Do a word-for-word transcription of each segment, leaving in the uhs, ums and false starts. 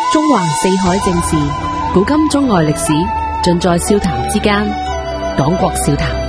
中環四海正事，古今中外歷史，盡在笑談之間。講國笑談。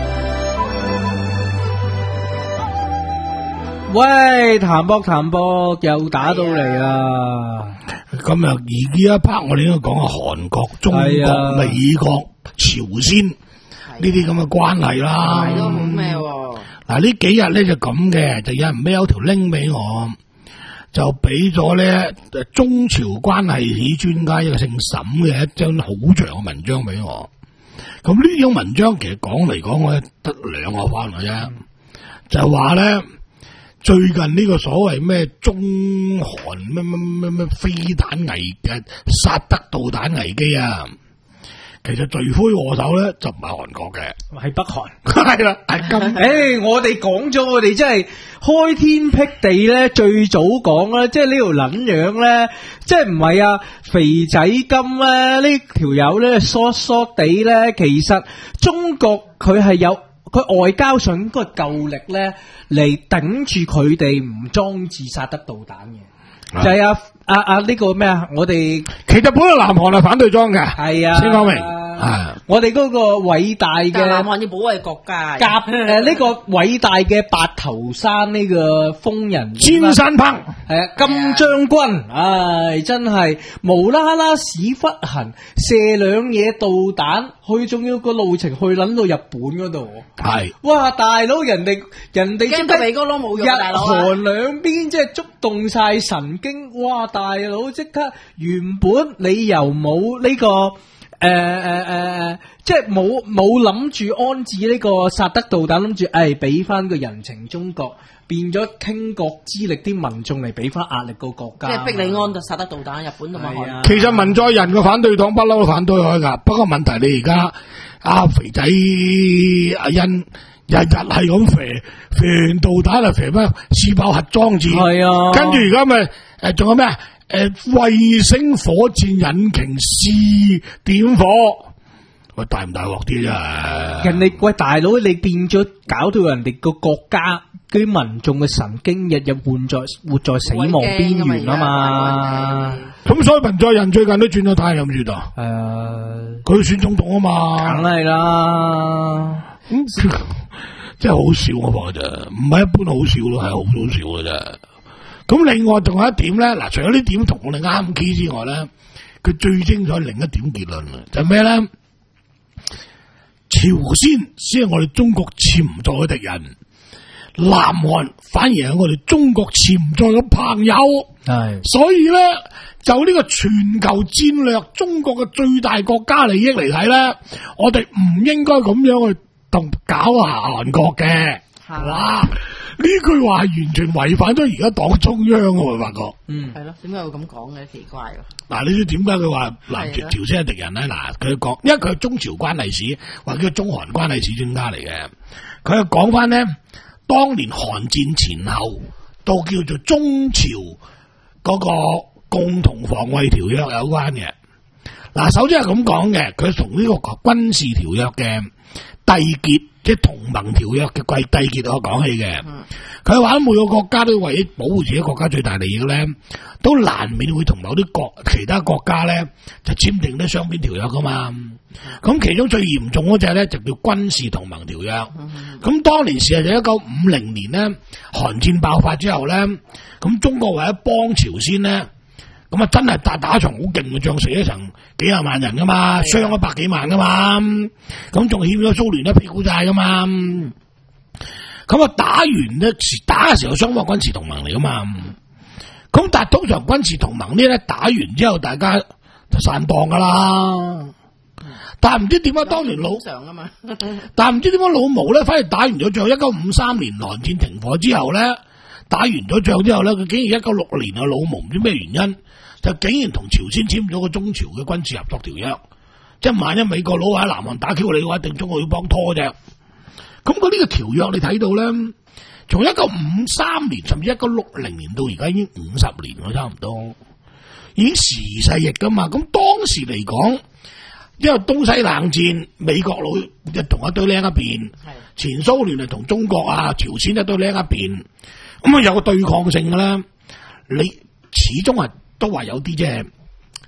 喂，譚博譚博又打到嚟啦！ 今日而呢一 part 我哋應該講下韓國、中國、美國、朝鮮呢啲咁嘅關係啦。 係咯，冇咩喎？ 嗱呢幾日咧就咁嘅，就有人孭有條 link 俾我，就俾咗咧中朝關係史專家一個姓沈嘅一張好長嘅文章俾我。咁呢種文章其實講嚟講去得兩個翻嚟啫，就係話咧。最近呢個所謂咩中韓咩咩咩咩飛彈危嘅薩德導彈危機啊，其實罪魁禍首咧就唔係韓國嘅， 係北韓。 係啦，係咁。 誒，我哋講咗，我哋真係開天闢地咧，最早講啦，即係呢條撚樣咧，即係唔係啊肥仔金咧呢條友咧疏疏地咧，其實中國佢係有。佢外交上應該夠力咧，嚟頂住佢哋唔裝置薩德導彈嘅，就係啊啊啊呢個咩啊？我哋其實本來南韓係反對裝嘅， 係啊， 先講明係。 我哋嗰個偉大嘅南韓要保衛國家， 甲誒呢個偉大嘅白頭山呢個瘋人尖山烹， 係啊金將軍，唉真係無啦啦屎忽痕射兩嘢導彈，去仲要個路程去撚到日本嗰度，係哇大佬人哋人哋驚個鼻哥窿冇用，大佬啊！ 日韓兩邊即係觸動晒神經，哇大佬即刻原本你又冇呢個。誒誒誒，即係冇冇諗住安置呢個薩德導彈，諗住誒俾翻個人情中國，變咗傾國之力啲民眾嚟俾翻壓力個國家， 即係逼你安就薩德導彈，日本同埋韓。 其實文在寅個反對黨不嬲都反對開噶，不過問題你而家阿肥仔阿欣日日係咁肥肥導彈啊，肥咩試爆核裝置，係啊，跟住而家咪誒仲有咩啊？誒，衛星火箭引擎試點火，喂大唔大鑊啲啫？ 人哋喂大佬，你變咗搞到人哋個國家啲民眾嘅神經日日活在活在死亡邊緣啊嘛！ 咁所以文在寅最近都轉咗態，有冇知道？ 係啊， 佢選總統啊嘛， 梗係啦。 咁真係好笑啊！咋，唔係一般好笑咯，係好好笑嘅啫。咁另外仲有一點咧，嗱，除咗呢點同我哋啱 key 之外咧，佢最精彩另一點結論啊，就係咩咧？朝鮮先係我哋中國潛在嘅敵人，南韓反而係我哋中國潛在嘅朋友。係，所以咧就呢個全球戰略，中國嘅最大國家利益嚟睇咧，我哋唔應該咁樣去同搞下韓國嘅。哇！呢句話係完全違反咗而家黨中央嘅，我發覺。嗯， 係咯，點解會咁講嘅？奇怪咯。 嗱，你知點解佢話南朝朝鮮係敵人咧？嗱，佢講，因為佢係中朝關係史或者中韓關係史專家嚟嘅，佢又講翻咧，當年韓戰前後到叫做中朝嗰個共同防衛條約有關嘅。嗱，首先係咁講嘅，佢從呢個軍事條約嘅締結。即係同盟條約嘅貴締結我講起嘅，佢話每個國家都為咗保護自己國家最大利益咧，都難免會同某啲國其他國家咧就簽訂啲雙邊條約噶嘛。咁、嗯、其中最嚴重嗰隻咧就叫軍事同盟條約。咁、嗯、當年事實就一九五零年咧，韓戰爆發之後咧，咁中國為咗幫朝鮮咧。咁啊，真係打打場好勁嘅仗，死咗成幾廿萬人噶嘛，傷咗百幾萬噶嘛，咁仲欠咗蘇聯一屁股債噶嘛，咁啊打完咧，打嘅時候雙方軍事同盟嚟噶嘛，咁但係通常軍事同盟呢咧打完之後，大家就散檔噶啦，但係唔知點解當年老，但係唔知點解老毛咧，反而打完咗仗，一九五三年韓戰停火之後咧，打完咗仗之後咧，佢竟然一九六年啊，老毛唔知咩原因。就竟然同朝鮮簽咗個中朝嘅軍事合作條約，即係萬一美國佬喺南韓打 Q 你嘅話，一定中國要幫拖啫。咁佢呢個條約你睇到咧，從一九五三年甚至一九六零年到而家已經五十年咯，差唔多，已經時世易噶嘛。咁當時嚟講，因為東西冷戰，美國佬一同一堆僆一邊，前蘇聯係同中國啊、朝鮮一堆僆一邊，咁啊有個對抗性嘅咧，你始終係。都話有啲即係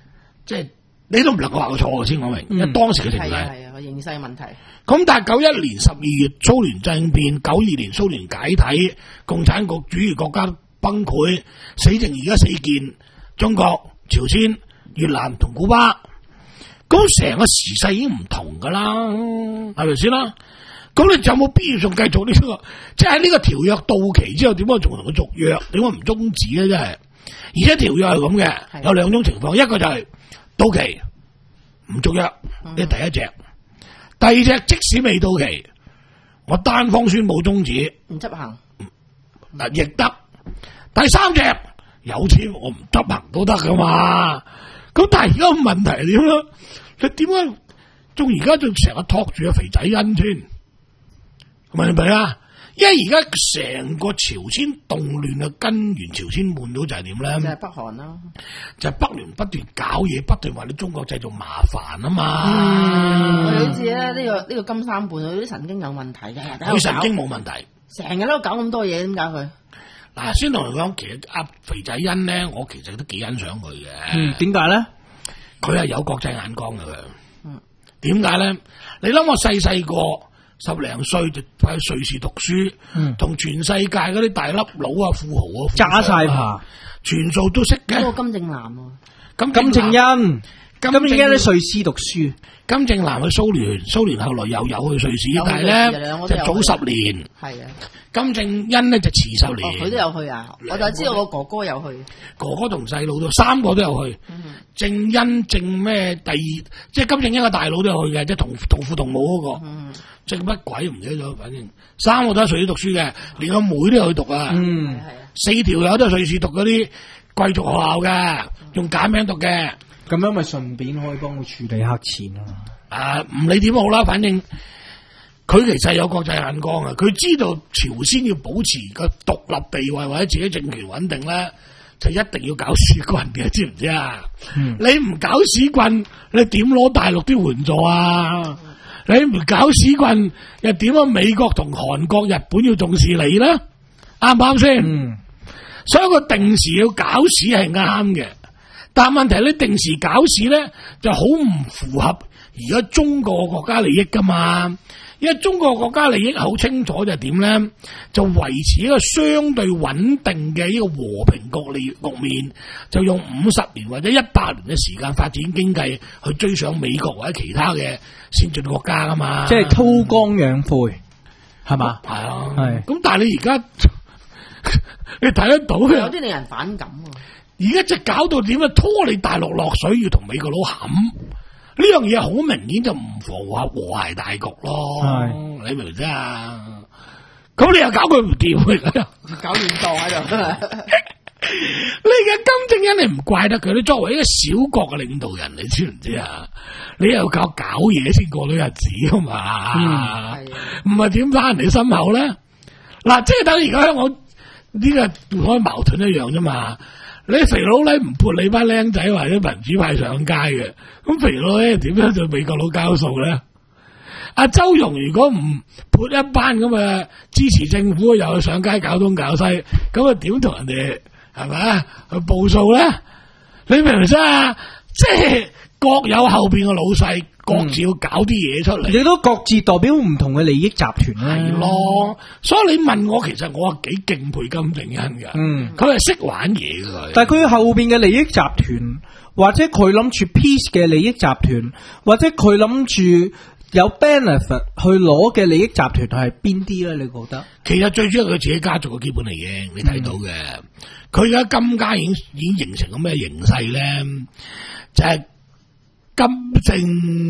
即係你都唔能夠話佢錯嘅先講明，因為當時嘅情勢係啊係啊，個形勢問題。 咁但係九一年十二月蘇聯政變，九二年蘇聯解體，共產國主義國家崩潰，死剩而家四件：中國、朝鮮、越南同古巴。咁成個時勢已經唔同噶啦，係咪先啦？咁你就有冇必要仲繼續呢、這個？即係喺呢個條約到期之後，點解仲同佢續約？點解唔終止咧？真係，而且條約係咁嘅，有兩種情況，一個就係到期唔續約，呢係第一隻；第二隻即使未到期，我單方宣布終止， 唔執行嗱亦得；第三隻有錢我唔執行都得噶嘛。咁但係而家個問題係點咧？你點解仲而家仲成日托住阿肥仔恩添？明唔明啊？因為而家成個朝鮮動亂嘅根源，朝鮮半島就係點咧？ 就係北韓啦， 就係北聯不斷搞嘢，不斷話你中國製造麻煩啊嘛。 我哋好似咧呢個呢個金三胖佢啲神經有問題嘅， 佢神經冇問題， 成日都搞咁多嘢，點解佢？ 嗱，先同你講，其實阿肥仔恩咧，我其實都幾欣賞佢嘅。 嗯，點解咧？ 佢係有國際眼光嘅佢。嗯，點解咧？你諗我細細個十零歲就喺瑞士讀書，同、嗯、全世界嗰啲大粒佬啊、富豪啊揸晒爬， 全數都識嘅。 嗰個金正男喎、啊， 咁金正恩，金正恩喺瑞士讀書。 金正男去蘇聯，蘇聯後來又有去瑞士，但係咧就早十年。係啊，金正恩咧就遲十年。 佢、哦、都有去啊！我就知道我哥哥有去， 哥哥同細佬都三個都有去。嗯、正恩正咩？第二即係金正恩個大佬都有去嘅，即係同同父同母嗰、那個。嗯、正乜鬼唔記得咗，反正三個都喺瑞士讀書嘅，連個妹都有去讀啊。嗯，四條友都係瑞士讀嗰啲貴族學校嘅，用簡名讀嘅。 咁樣咪順便可以幫佢處理黑錢啊！ 啊，唔理點好啦，反正佢其實有國際眼光啊！佢知道朝鮮要保持個獨立地位或者自己政權穩定咧，就一定要搞屎棍嘅，知唔知啊？嗯、你唔搞屎棍，你點攞大陸啲援助啊？嗯、你唔搞屎棍，又點解美國同韓國、日本要重視你咧？啱唔啱先？嗯、所以個定時要搞屎係啱嘅。但係問題咧，定時搞事咧就好唔符合而家中國國家利益噶嘛？因為中國國家利益好清楚就係點咧，就維持一個相對穩定嘅一個和平局利局面，就用五十年或者一百年嘅時間發展經濟去追上美國或者其他嘅先進國家噶嘛？ 即係韜光養晦，係嘛？ 係啊， 係。 咁但係你而家你睇得到嘅， 有啲令人反感喎。 而家就搞到點啊？拖你大陸落水，要同美國佬冚呢樣嘢，好明顯就唔符合和諧大局咯。係你明唔明啊？咁你又搞佢唔掂， 搞亂檔喺度。 你嘅金正恩你唔怪得佢，你作為一個小國嘅領導人，你知唔知啊？你又搞搞嘢先過到日子啊嘛？唔係點翻人哋心口咧？嗱，即係等而家香港呢個開矛盾一樣啫嘛。你肥佬咧唔潑你班僆仔或者民主派上街嘅，咁肥佬咧點樣對美國佬交數咧？阿周融如果唔潑一班咁嘅支持政府又去上街搞東搞西，咁啊點同人哋係咪啊去報數咧？你明唔明啊？即係各有後邊嘅老細，各自要搞啲嘢出嚟， 你、嗯、都各自代表唔同嘅利益集團係咯。所以你問我，其實我係幾敬佩金正恩㗎。嗯，佢係識玩嘢㗎。 但係佢後邊嘅利益集團，或者佢諗住 peace 嘅利益集團，或者佢諗住有 benefit 去攞嘅利益集團係邊啲咧？你覺得？ 其實最主要係佢自己家族嘅基本利益，你睇到嘅。佢而家金家已經已經形成咁咩形勢咧？就係、是、金正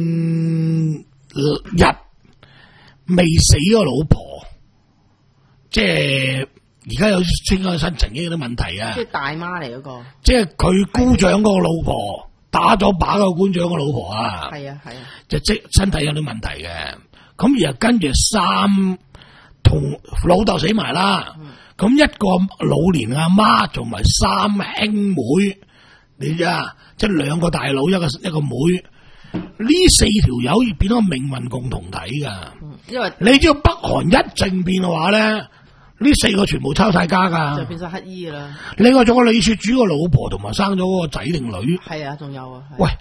日未死個老婆，即係而家有清咗身曾經有啲問題啊！ 即係大媽嚟嗰個， 即係佢姑丈嗰個老婆打咗靶個官長個老婆啊！ 係啊係啊， 就即身體有啲問題嘅，咁而跟住三同老豆死埋啦，咁、嗯、一個老年阿媽同埋三兄妹，你知啊？即係兩個大佬一個一個妹，呢四條友而變咗命運共同體噶。因為你知道北韓一政變嘅話咧，呢四個全部抄晒家噶， 就變晒乞衣啦。 另外仲有李雪主個老婆同埋生咗嗰個仔定女， 係啊，仲有啊。 喂，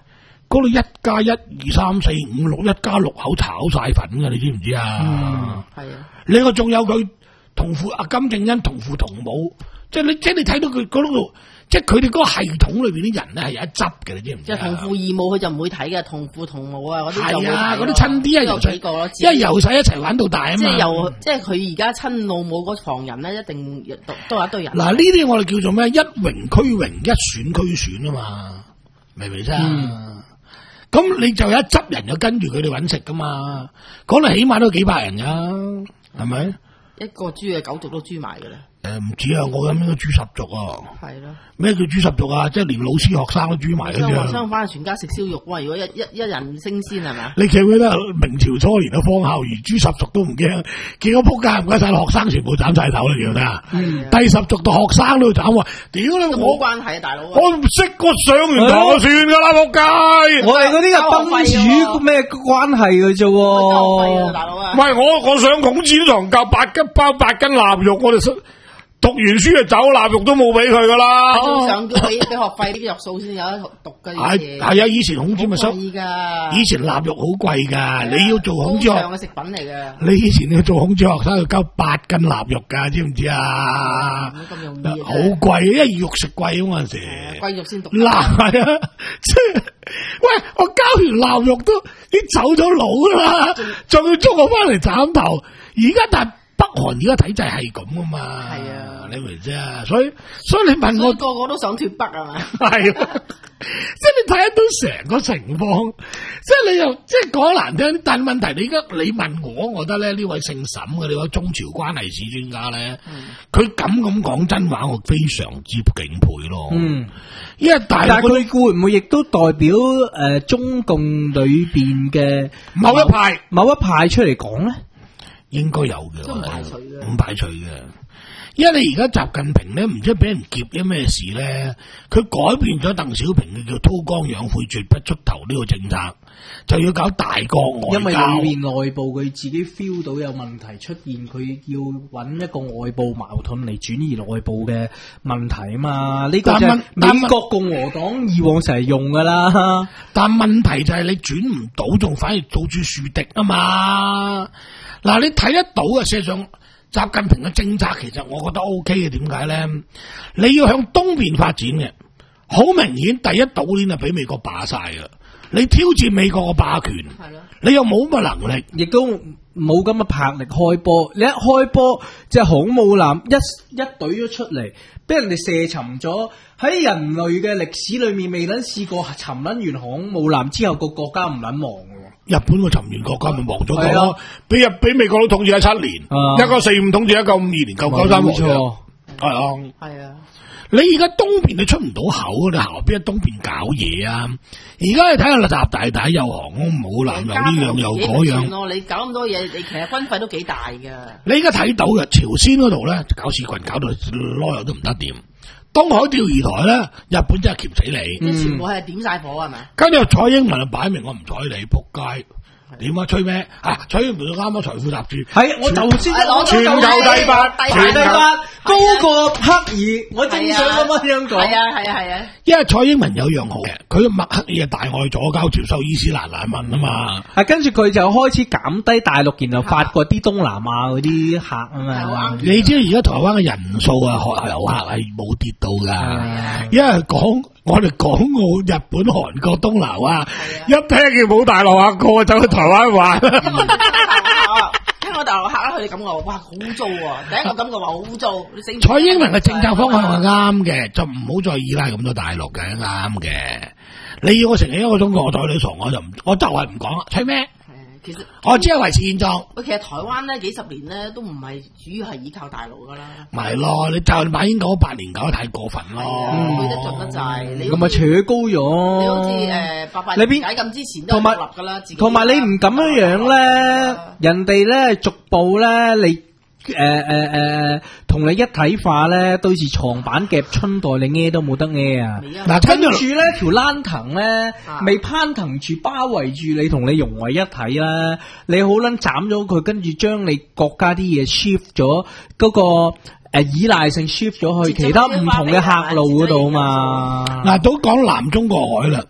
嗰度一加一二三四五六，一加六口炒晒粉噶，你知唔知啊？ 係啊， 另外仲有佢同父阿金正恩同父同母，即係你即係你睇到佢嗰度，即係佢哋嗰個系統裏邊啲人咧係有一執嘅，你知唔知？ 即係同父異母佢就唔會睇嘅，同父同母啊嗰啲就會睇。 係啊，嗰啲親啲啊，由細個咯， 因為由細一齊玩到大啊嘛。 即係由即係佢而家親老母嗰房人咧，一定都都有一堆人。 嗱，呢啲我哋叫做咩？一榮俱榮，一選俱選啊嘛，明唔明啫？咁、嗯、你就有一執人就跟住佢哋搵食噶嘛，講嚟起碼都幾百人噶，係咪？ 一個豬嘅九族都豬埋嘅啦。 誒，唔止啊！我諗應該豬十族啊。 係咯。咩叫豬十族啊？即係連老師學生都豬埋嗰啲啊。 學生翻去全家食燒肉哇！如果一一一人升仙係咪？ 你記唔記得明朝初年嘅方孝孺豬十族都唔驚，見到仆街唔該晒學生全部斬晒頭啦，記唔記得啊？第十族到學生都要斬喎！屌你我冇關係啊，大佬！我唔識我上完堂就算噶啦，仆街！ 我哋嗰啲係賓主咩關係嘅啫喎？ 大佬啊！唔係我我上孔子堂教八斤包八斤臘肉，我哋讀完書就走，臘肉都冇俾佢噶啦。 正常叫俾俾學費啲藥數先有得讀嘅。 係係啊，以前孔子咪收，以前臘肉好貴噶，你要做孔子學嘅食品嚟嘅。 你以前要做孔子學生要交八斤臘肉噶，知唔知啊？ 唔好咁容易。 好貴，因為肉食貴啊嗰陣時。 貴肉先讀。 嗱係啊，即係喂，我交完臘肉都已經走咗佬啦，仲要捉我翻嚟斬頭，而家但。北韓而家體制係咁啊嘛，係啊，你明啫？所以所以你問我個個都想脫北啊嘛， 係，即係你睇得到成個情況，即係你又即係講難聽，但係問題你而家你問我，我覺得咧呢位姓沈嘅呢位中朝關係史專家咧，佢咁咁講真話，我非常之敬佩咯。嗯，因為大但係佢會唔會亦都代表誒、呃、中共裏邊嘅某一派某一派出嚟講咧？ 應該有嘅， 都唔排除嘅， 唔排除嘅。因為你而家習近平咧，唔知俾人劫咗咩事咧，佢改變咗鄧小平嘅叫韜光養晦絕不出頭呢個政策，就要搞大國外交。 因為裏面內部佢自己 feel 到有問題出現，佢要揾一個外部矛盾嚟轉移內部嘅問題啊嘛。呢、這個就係美國共和黨以往成日用噶啦。 但問題就係你轉唔到，仲反而做住樹敵啊嘛。嗱，你睇得到嘅，事實上習近平嘅政策其實我覺得 O K 嘅，點解咧？你要向東邊發展嘅，好明顯第一島鏈係俾美國霸晒㗎，你挑戰美國嘅霸權，你又冇乜能力， 亦都冇咁嘅魄力開波。你一開波，隻航母艦一一懟咗出嚟，俾人哋射沉咗。喺人類嘅歷史裏面，未撚試過沉撚完航母艦之後，個國家唔撚亡嘅。 日本個沉完國家咪亡咗個咯，俾日俾美國佬統治咗七年，一九四五統治一九五二年，九九三亡咗，係啊，係啊。你而家東邊你出唔到口，你行邊喺東邊搞嘢啊？而家你睇下啦，習大大又航空母艦，又呢樣又嗰樣， 你搞咁多嘢，你其實軍費都幾大噶。 你而家睇到嘅朝鮮嗰度咧，搞事群搞到攞油都唔得掂。東海釣魚台咧，日本真係鉗死你， 即係全部係點晒火係咪？ 跟住蔡英文就擺明我唔睬你，仆街。點啊？吹咩？啊！蔡英文啱啱財富雜誌係我頭先攞全球第八， 排第八，高過克爾。我正想咁樣講。 係啊係啊係啊。 因為蔡英文有樣好嘅，佢默克爾係大愛左膠接收伊斯蘭難民啊嘛。 係跟住佢就開始減低大陸，然後發掘啲東南亞嗰啲客啊嘛。 你知而家台灣嘅人數啊，學遊客係冇跌到噶，因為講。我哋港澳、日本、韓國、東南啊，一聽見冇大陸客過，走去台灣玩。 聽我大陸客啦，佢哋感覺哇好污糟喎，第一個感覺話好污糟。 蔡英文嘅政策方向係啱嘅，就唔好再依賴咁多大陸嘅，啱嘅。你要我承認一個中國，我對你傻，我就唔，我就係唔講啦。吹咩？其實我只係維持現狀。 喂，其實台灣咧幾十年咧都唔係主要係依靠大陸噶啦。 咪咯，你就馬英九八年搞得太過分咯， 去得盡得滯。 咁咪扯高咗。 你好似誒八八年解禁之前都獨立噶啦，自己。 同埋你唔咁樣樣咧，人哋咧逐步咧你。誒誒誒，同、呃呃、你一體化咧，到時床板夾春袋，你孭都冇得孭啊！嗱，跟住咧條欄藤咧，未攀藤住包圍住你，同你融為一體啦。你好撚斬咗佢，跟住將你國家啲嘢 shift 咗嗰個誒、呃、依賴性 shift 咗去其他唔同嘅客路嗰度嘛。 嗱，都講南中國海啦。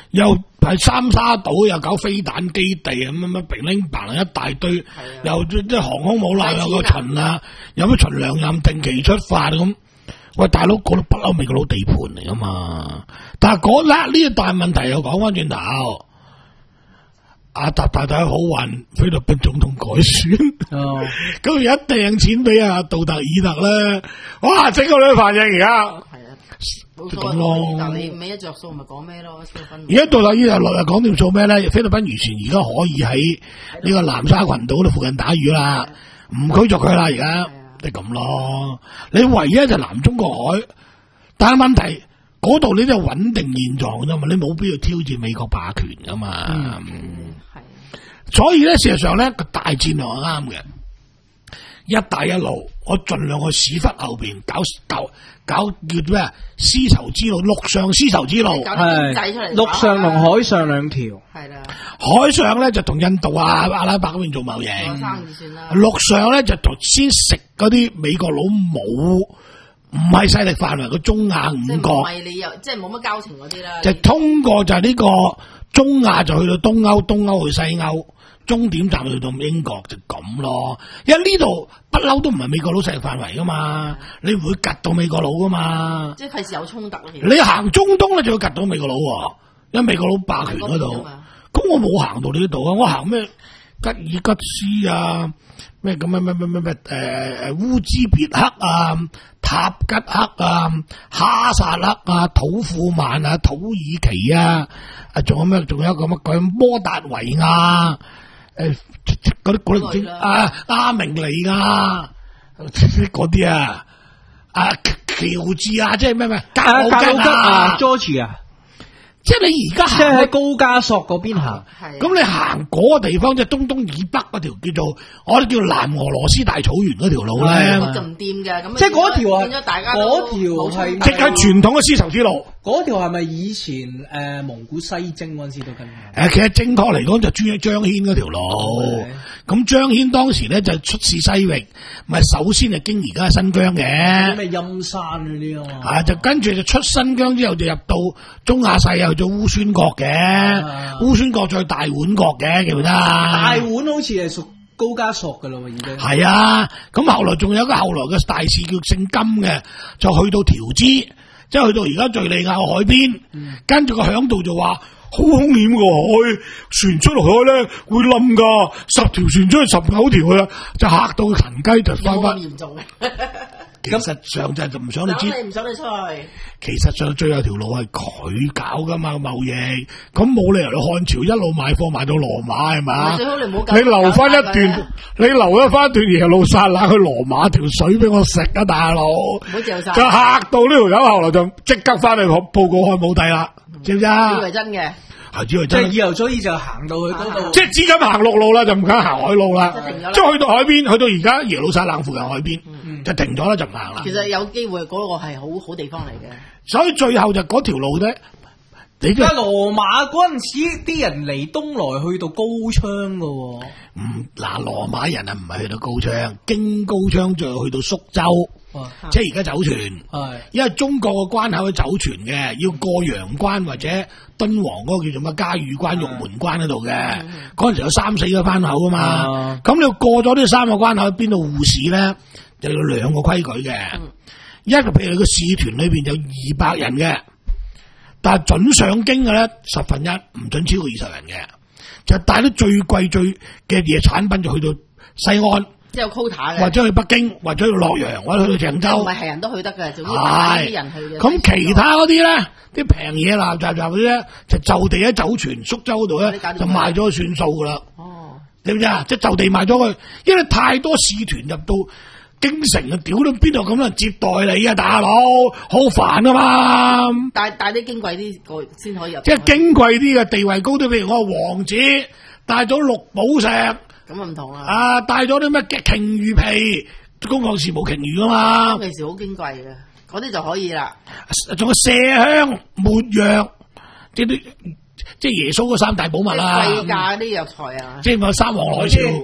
又係三沙島又搞飛彈基地咁乜乜平拎棚一大堆，又即係航空母艦有個巡啊，有乜巡糧任定期出發咁。喂，大佬嗰度不嬲美國佬地盤嚟噶嘛？但係嗰粒呢個大問題又講翻轉頭，阿習太太好運菲律賓總統改選， 哦， 咁而家掟錢俾阿杜特爾特咧，哇！整個兩反應而家。 冇所謂，但你尾一着數咪講咩咯？菲律賓而家杜特爾特落嚟講掂數咩咧？菲律賓漁船而家可以喺呢個南沙群島度附近打魚啦，唔驅逐佢啦，而家即係咁咯。你唯一就南中國海，但係問題嗰度你都係穩定現狀啫嘛，你冇必要挑戰美國霸權噶嘛。嗯，係。所以咧，事實上咧個大戰略係啱嘅。一帶一路，我盡量去屎忽後邊搞搞搞叫咩啊？絲綢之路，陸上絲綢之路， 係陸上同海上兩條， 係啦。 海上咧就同印度啊、阿拉伯嗰邊做貿易， 生意算啦。 陸上咧就同先食嗰啲美國佬冇唔係勢力範圍嘅中亞五國， 唔係你又即係冇乜交情嗰啲啦。 就通過就係呢個中亞就去到東歐，東歐去西歐。終點站去到英國就咁咯，因為呢度不嬲都唔係美國佬勢力範圍噶嘛，你唔會夾到美國佬噶嘛， 即係費事有衝突咯。 你行中東咧就要夾到美國佬喎，因為美國佬霸權嗰度。咁我冇行到呢度啊，我行咩吉爾吉斯啊，咩咁咩咩咩咩咩誒誒烏茲別克啊、塔吉克啊、哈薩克啊、土庫曼啊、土耳其啊，啊仲有咩？仲有一個乜鬼摩達維亞。誒，嗰啲嗰啲唔知啊，阿明尼亞嗰啲啊，啊喬治啊，即係咩咩格魯吉亞、 Georgia 啊， 即係你而家即係喺高加索嗰邊行， 咁你行嗰個地方即係東東以北嗰條叫做我哋叫南俄羅斯大草原嗰條路咧， 就唔掂嘅，咁即係嗰條啊， 變咗大家嗰條係即係傳統嘅絲綢之路。 嗰條係咪以前誒、呃、蒙古西征嗰陣時都跟？ 誒，其實正確嚟講就專張騫嗰條路。咁張騫當時咧就出使西域，咪首先係經而家新疆嘅。 咩陰山嗰啲啊嘛。 啊，就跟住就出新疆之後就入到中亞細又做烏孫國嘅，烏孫國再大碗國嘅，記唔記得？ 大碗好似係屬高加索噶啦，已經。係啊，咁後來仲有一個後來嘅大使叫姓金嘅，就去到條支。即係去到而家敘利亞海邊，嗯、跟住個響度就話好兇險個海，船出海咧會冧噶，十條船出去十九條啦，就嚇到佢騰雞就翻翻。 嚴重嘅， 其實上就係唔想你知， 你唔想你出去。 其實上最後條路係佢搞噶嘛貿易，咁冇理由你漢朝一路買貨買到羅馬係嘛？ 最好你唔好你留翻一段，你留一翻段耶路撒冷去羅馬條水俾我食啊，大佬！唔好嚼晒， 就嚇到呢條友，後來就即刻翻去報告漢武帝啦，知唔知啊？ 以為真嘅。 係以為真，即係以後所以就行到去嗰度， 即係只敢行陸路啦，就唔敢行海路啦。即係去到海邊，去到而家耶路撒冷附近海邊，嗯、就停咗啦，就唔行啦。 其實有機會嗰個係好好地方嚟嘅。 所以最後就嗰條路咧，你而家羅馬嗰陣時啲人嚟東來去到高昌噶、哦。 嗯，嗱，羅馬人啊唔係去到高昌，經高昌再去到蘇州。哦、即係而家走船，係因為中國嘅關口去走船嘅，要過陽關或者敦煌嗰個叫做乜嘉峪關、玉門關嗰度嘅，嗰陣時有三四個關口噶嘛，咁、嗯、你要過咗呢三個關口，邊度護市咧，就有兩個規矩嘅，嗯、一個譬如你個使團裏邊有二百人嘅，但係准上京嘅咧十分一，唔准超過二十人嘅，就帶啲最貴最嘅嘢產品就去到西安。 即係有 quota 嘅， 或者去北京，或者去洛陽，或者去到鄭州， 唔係係人都去得嘅，總之帶啲人去嘅。 咁其他嗰啲咧，啲平嘢鬧雜雜嗰啲咧，就就地喺走船蘇州嗰度咧，就賣咗算數噶啦。哦，知唔知啊？即係就地賣咗佢，因為太多使團入到京城啊，屌到邊度咁多人接待你啊，大佬，好煩啊嘛！ 帶帶啲矜貴啲個先可以入。 即係矜貴啲嘅地位高啲，譬如我王子帶咗綠寶石。 咁啊唔同啦！ 啊，帶咗啲咩嘅鯨魚皮，公共事務鯨魚啊嘛， 嗰陣時好矜貴嘅，嗰啲就可以啦。 仲有麝香、沒藥，即係啲即係耶穌嗰三大寶物啦。 貴價啲藥材啊！ 即係話三皇來朝，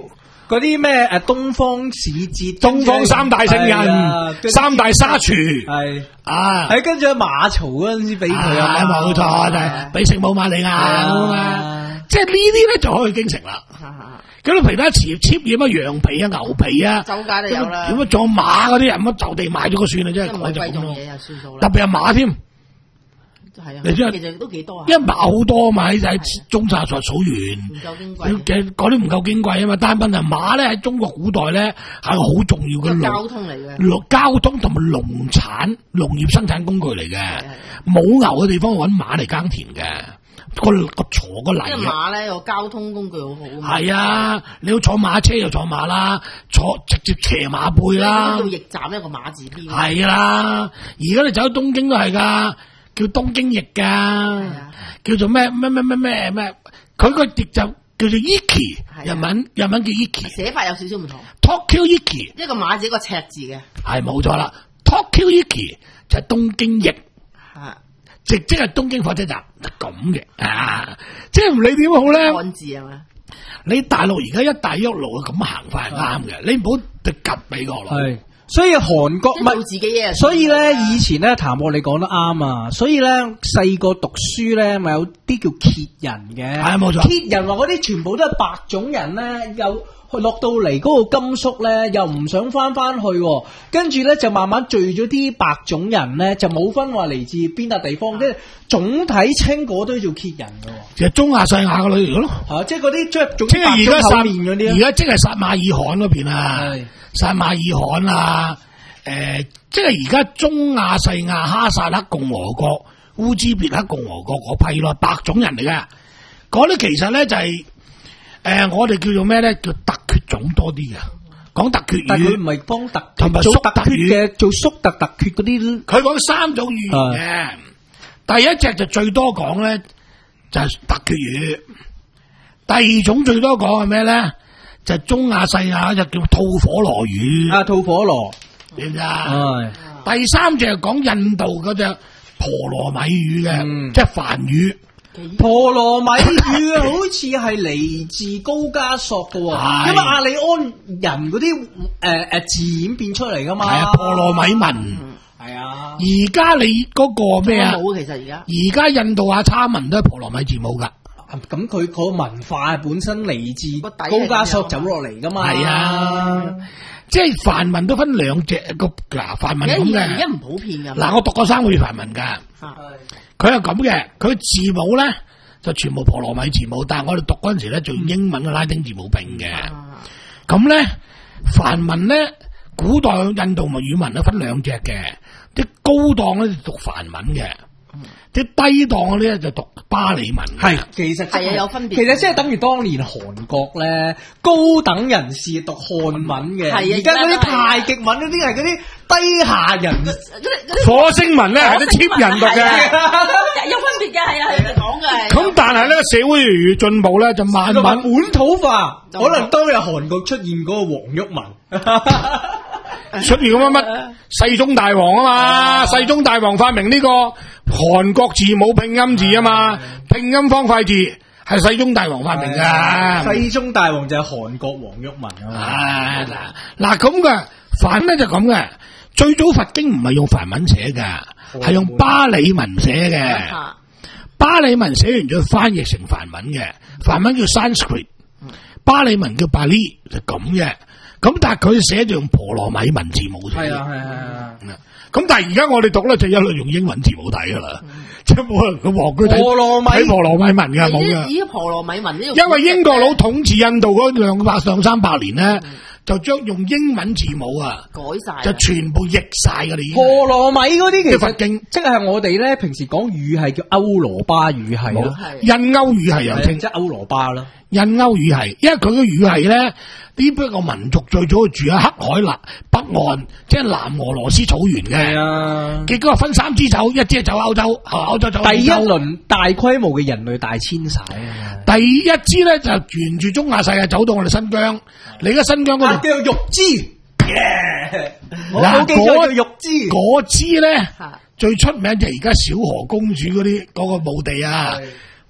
嗰啲咩誒東方使節， 東方三大聖人、三大沙廚係啊， 係跟住喺馬槽嗰陣時俾佢啊， 冇錯就係俾聖母瑪利亞啊，即係呢啲咧就可以京城啦。咁你其他切切嘢乜羊皮啊、牛皮啊， 周街都有啦。 點乜撞馬嗰啲人乜就地買咗個算啦，真係唔係貴重嘢就算數啦。 特別係馬添， 係啊， 你知其實都幾多啊。 因為馬好多嘛，喺喺中沙數數完， 唔夠矜貴。 嘅嗰啲唔夠矜貴啊嘛，但係問題馬咧喺中國古代咧係個好重要嘅交通嚟嘅， 農交通同埋農產農業生產工具嚟嘅。冇牛嘅地方揾馬嚟耕田嘅。個個鋤個泥， 因為馬咧個交通工具好好。 係啊，你要坐馬車又坐馬啦，坐直接騎馬背啦。 到驛站一個馬字邊。 係啦，而家你走去東京都係噶，叫東京驛噶，叫做咩咩咩咩咩咩，佢個驛就叫做 Iki， 日文日文叫 Iki， 寫法有少少唔同。 Tokyo Iki， 一個馬字一個赤字嘅。 係冇錯啦 ，Tokyo Iki 就係東京驛。直即係東京火車站咁嘅啊！即係唔理點好咧， 漢字係嘛？ 你大陸而家一帶一路咁行法係啱嘅，你唔好特及美國咯。 係，所以韓國唔係自己嘢。 所以咧，以前咧，譚博你講得啱啊！所以咧，細個讀書咧，咪有啲叫羯人嘅。 係冇錯。 羯人話嗰啲全部都係白種人咧，又。落到嚟嗰個甘肅咧，又唔想翻翻去，跟住咧就慢慢聚咗啲白種人咧，就冇分話嚟自邊笪地方，即係總體稱嗰堆做羯人嘅。 其實中亞細亞嘅女嚟嘅咯， 係即係嗰啲即係即係而家撒面嗰啲， 而家即係撒馬爾罕嗰邊啊，撒馬爾罕啊，誒、呃，即係而家中亞細亞哈薩克共和國、烏茲別克共和國嗰批咯，白種人嚟嘅，嗰啲其實咧就係、是。誒、呃，我哋叫做咩咧？叫突厥種多啲嘅，講突厥語。但佢唔係幫突同埋做突厥嘅，做粟特突厥嗰啲。 佢講三種語言嘅，第一隻就最多講咧就係、是、突厥語，第二種最多講係咩咧？就係、是、中亞細亞就叫吐火羅語。啊， 吐火羅， 知唔知啊？第三隻係講印度嗰隻婆羅米語嘅，嗯、即係梵語。 婆羅米語好似係嚟自高加索嘅，因為亞利安人嗰啲誒誒字演變出嚟噶嘛。係啊， 婆羅米文。 係、嗯、啊。而家你嗰個咩啊？ 冇其實而家。 而家印度亞差文都係婆羅米字母噶。 咁佢個文化本身嚟自高加索走落嚟噶嘛。係啊。 即係梵文都分兩隻個嗱梵文咁嘅。 而家唔普遍噶。 嗱，我讀過三個月梵文噶。係。佢係咁嘅，佢字母咧就全部婆羅米字母，但係我哋讀嗰陣時咧就用英文嘅拉丁字母拼嘅。咁咧梵文咧，古代印度文語文咧分兩隻嘅，啲高檔咧就讀梵文嘅，啲低檔嗰啲咧就讀巴利文。 係，其實係啊有分別。 其實即係等於當年韓國咧，高等人士讀漢文嘅，而家嗰啲太極文嗰啲係嗰啲低下人。 火星文咧係啲 cheap 人讀嘅， 有分別嘅，係啊係講嘅。 咁但係咧社會越嚟越進步咧，就慢慢本土化，可能當日韓國出現嗰個黃毓民， 出現咁乜乜世宗大王啊嘛，世宗大王發明呢個韓國字母拼音字啊嘛，拼音方塊字係世宗大王發明噶， 世宗大王就係韓國黃毓民啊嘛。嗱嗱咁嘅梵咧就咁嘅。最早佛經唔係用梵文寫噶，係用巴利文寫嘅。巴利文寫完再翻譯成梵文嘅，梵文叫 Sanskrit， 巴利文叫 Bali 就咁嘅。咁但係佢寫就用婆羅米文字母寫。係啊係啊。咁但係而家我哋讀咧就一律用英文字母睇噶啦，即係冇人咁黃居睇睇婆羅米文噶冇噶。 咦婆羅米文呢？ 因為英國佬統治印度嗰兩百兩三百年咧。嗯就將用英文字母啊改晒， 就全部譯晒噶啦。 婆羅米嗰啲其實佛經， 即係我哋咧平時講語係叫歐羅巴語系咯， 印歐語系又稱即係歐羅巴啦。 印歐語系，因為佢嘅語系咧，呢個民族最早住喺黑海南北岸，即係南俄羅斯草原嘅。啊，結果分三支走，一支走歐洲，歐洲走歐洲。第一輪大規模嘅人類大遷徙啊！ 第一支咧就沿住中亞世界走到我哋新疆，你而家新疆嗰度叫做玉枝。嗱，嗰玉枝， 嗰支咧最出名就係而家小河公主嗰啲嗰個墓地啊！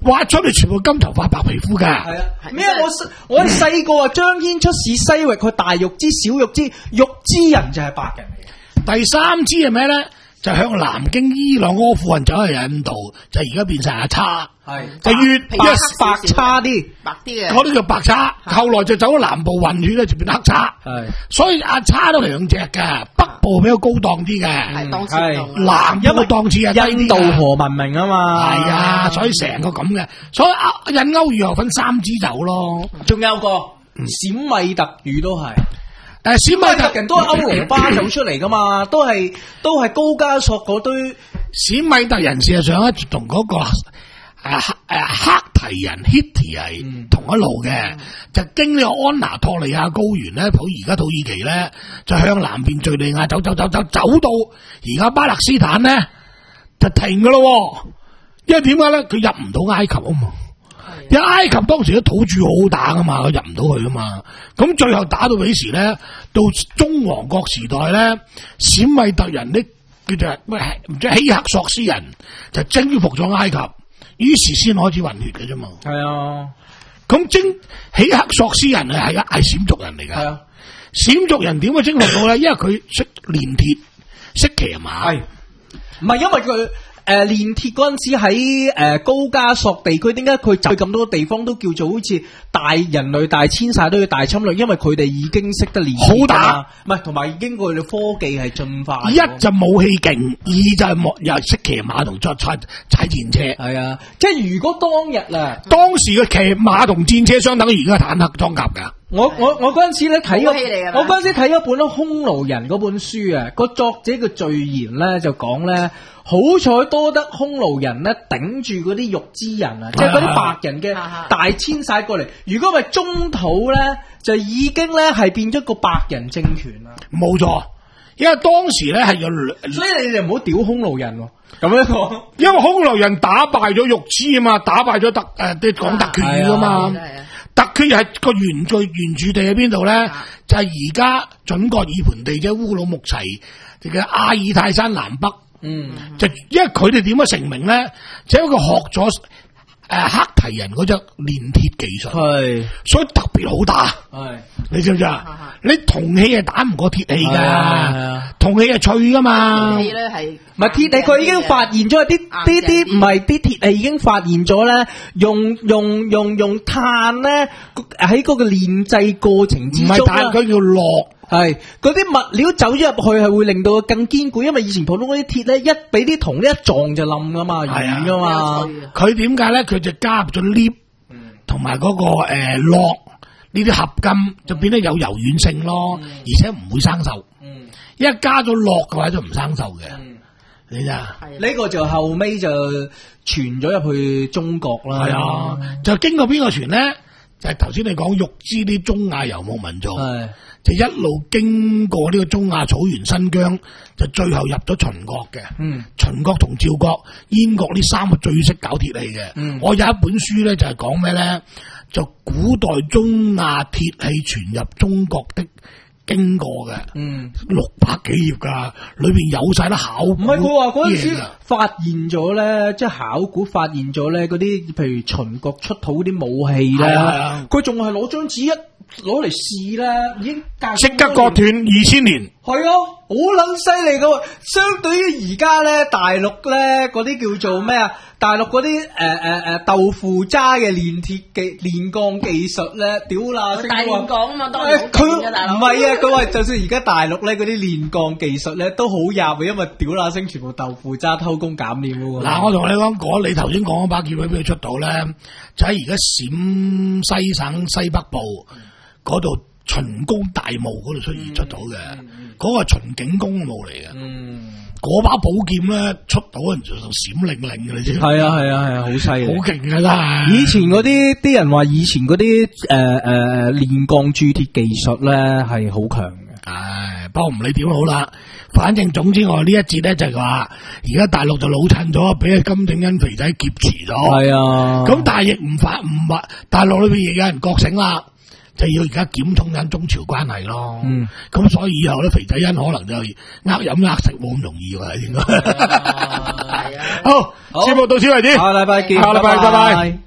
挖出嚟全部金頭髮白皮膚㗎。 係啊，咩啊？我我係細個啊，張騫出使西域，去大玉之小玉之玉之人就係白人嚟嘅。 第三支係咩咧？就向南經伊朗阿富汗走去印度，就而家變晒阿叉， 係就越白白差啲， 白啲嘅， 嗰啲叫白叉，後來就走咗南部混血咧，就變黑叉。 係所以阿叉都兩隻㗎，北部比較高檔啲嘅， 係當時係南部嘅檔次係低啲㗎印度河文明啊嘛， 係啊，所以成個咁嘅，所以啊印歐語又分三支走咯， 仲有個閃米特語都係。 但係閃米特米特人都係歐羅巴走出嚟噶嘛，都係都係高加索嗰堆閃米特人事實上咧，同嗰、那個誒誒黑提人 Hitti 係同一路嘅，嗯、就經呢個安拿托利亞高原咧，土而家土耳其咧，就向南邊敘利亞走走走走走到而家巴勒斯坦咧，就停噶咯，因為點解咧？佢入唔到埃及啊嘛。因為埃及當時啲土著好好打噶嘛，佢入唔到去噶嘛，咁最後打到幾時咧？到中王國時代咧，閃米特人啲叫做咩唔知希克索斯人就征服咗埃及，於是先開始混血嘅啫嘛。 係啊， 咁征希克索斯人係係係閃族人嚟噶。係啊，閃族人點會征服到咧？因為佢識練鐵，識騎馬。係， 唔係因為佢。誒，練鐵嗰陣時喺誒高加索地區，點解佢去咁多地方都叫做好似大人類大遷徙都要大侵略？因為佢哋已經識得練鐵好打， 唔係同埋已經佢哋科技係進化。 一就武器勁，二就係莫又識騎馬同坐踩踩戰車。 係啊，即係如果當日啊， 當時嘅騎馬同戰車相等於而家坦克裝甲㗎。 我我我嗰陣時咧睇咗， 我嗰陣時睇咗本《匈奴人》嗰本書啊，個作者嘅序言咧就講咧。好彩多得匈奴人咧頂住嗰啲肉之人啊，即係嗰啲白人嘅大遷徙過嚟。如果唔係中土咧，就已經咧係變咗個白人政權啦。 冇錯，因為當時咧係有兩， 所以你哋唔好屌匈奴人喎。咁樣講， 因為匈奴人打敗咗肉之啊嘛，打敗咗特誒啲講特厥語啊嘛。特厥係個原據原住地喺邊度咧？就係而家準噶爾盆地即係烏魯木齊嘅阿爾泰山南北。嗯，就因為佢哋點樣成名咧？就因為佢學咗誒、呃、黑提人嗰隻練鐵技術，係，所以特別好打。係，你知唔知啊？你銅器係打唔過鐵器噶，銅器係脆噶嘛。鐵器咧係，唔係鐵器，佢已經發現咗啲啲啲唔係啲鐵器已經發現咗咧，用用用用碳咧喺嗰個煉製過程之中，唔係碳，佢要落。係嗰啲物料走咗入去係會令到佢更堅固，因為以前普通嗰啲鐵咧一俾啲銅呢一撞就冧噶嘛，軟噶嘛。佢點解咧？佢就加入咗 lip 同埋嗰個誒烙呢啲合金，就變得有柔軟性咯，嗯、而且唔會生鏽。嗯，一加咗烙嘅話就唔生鏽嘅。嗯，你知啊？呢個就後尾就傳咗入去中國啦。係啊，就經過邊個傳咧？就係頭先你講玉之啲中亞游牧民族。係。就一路經過呢個中亞草原新疆，就最後入咗秦國嘅。嗯，秦國同趙國、燕國呢三個最識搞鐵器嘅。嗯，我有一本書咧就係講咩咧？就古代中亞鐵器傳入中國的經過嘅。嗯，六百幾頁噶，裏邊有晒得考古。唔係佢話嗰陣時發現咗咧，即係考古發現咗咧嗰啲，譬如秦國出土嗰啲武器咧，佢仲係攞張紙一。攞嚟試啦，已經即刻割斷二千年。係啊，好撚犀利噶。相對於而家咧，大陸咧嗰啲叫做咩啊？大陸嗰啲誒誒誒豆腐渣嘅煉鐵技煉鋼技術咧，屌啦！大煉鋼啊嘛，當然佢唔係啊，佢話就算而家大陸咧嗰啲煉鋼技術咧都好入嘅，因為屌啦聲全部豆腐渣偷工減料嘅喎。嗱，我同你講講，你頭先講嗰把劍俾佢出到咧，就喺而家陝西省西北部。嗰度秦公大墓嗰度出現出到嘅，嗰、嗯嗯、個係秦景公墓嚟嘅。嗯，嗰把寶劍咧出到人就閃靈靈嘅，你知？係啊係啊係啊，好犀利，好勁噶啦！以前嗰啲啲人話，以前嗰啲誒誒煉鋼鑄鐵技術咧係好強嘅。唉，不過唔理點好啦，反正總之我呢一節咧就係話，而家大陸就老襯咗，俾金正恩肥仔劫持咗。係啊，咁但係亦唔反唔話，大陸裏邊亦有人覺醒啦。 就要而家檢討緊中朝關係咯。 嗯， 咁所以以後咧，肥仔欣可能就呃飲呃食冇咁容易喎，應該。 係啊。 好，節目到此為止， 下禮拜見， 下禮拜拜拜。